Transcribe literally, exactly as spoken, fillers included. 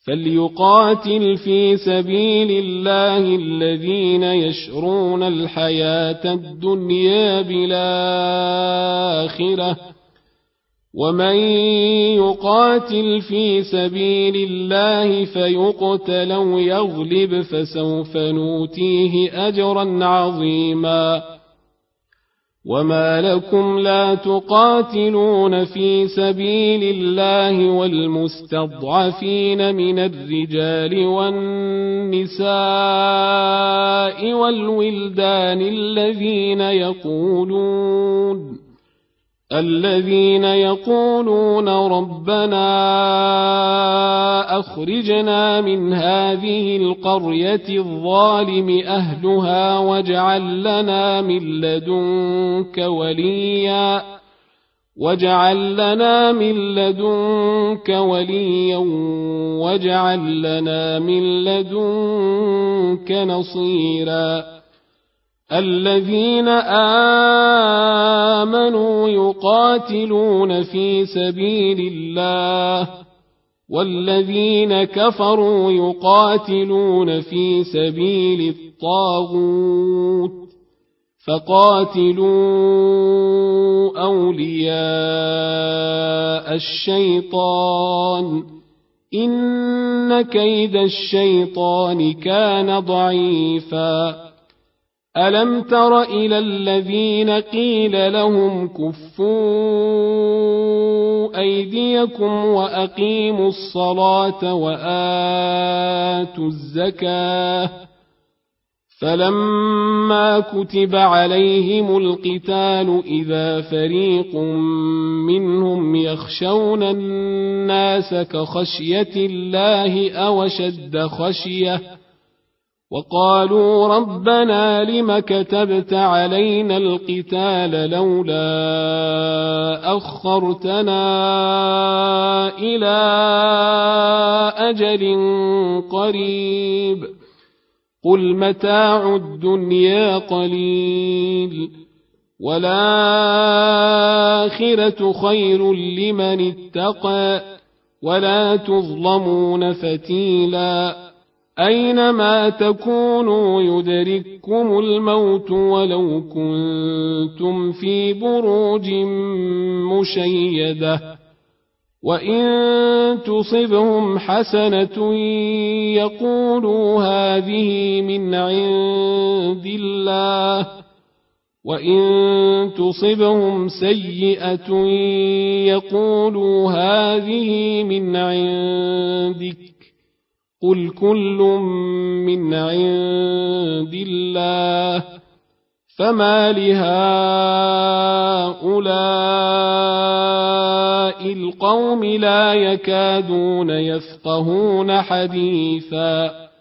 فليقاتل في سبيل الله الذين يشرون الحياة الدنيا بالآخرة ومن يقاتل في سبيل الله فيقتل أو يغلب فسوف نؤتيه أجرا عظيما وما لكم لا تقاتلون في سبيل الله والمستضعفين من الرجال والنساء والولدان الذين يقولون الذين يقولون ربنا أخرجنا من هذه القرية الظالم أهلها واجعل لنا من لدنك وليا واجعل لنا من لدنك وليا واجعل لنا من لدنك نصيرا الذين آمنوا يقاتلون في سبيل الله والذين كفروا يقاتلون في سبيل الطاغوت فقاتلوا أولياء الشيطان إن كيد الشيطان كان ضعيفا ألم تر إلى الذين قيل لهم كفوا أيديكم وأقيموا الصلاة وآتوا الزكاة فلما كتب عليهم القتال إذا فريق منهم يخشون الناس كخشية الله أو أشد خشية وقالوا ربنا لم كتبت علينا القتال لولا أخرتنا إلى أجل قريب قل متاع الدنيا قليل والآخرة خير لمن اتقى ولا تظلمون فتيلا أينما تكونوا يدرككم الموت ولو كنتم في بروج مشيدة وإن تصبهم حسنة يقولوا هذه من عند الله وإن تصبهم سيئة يقولوا هذه من عندك قل كل من عند الله فما لهؤلاء القوم لا يكادون يفقهون حديثا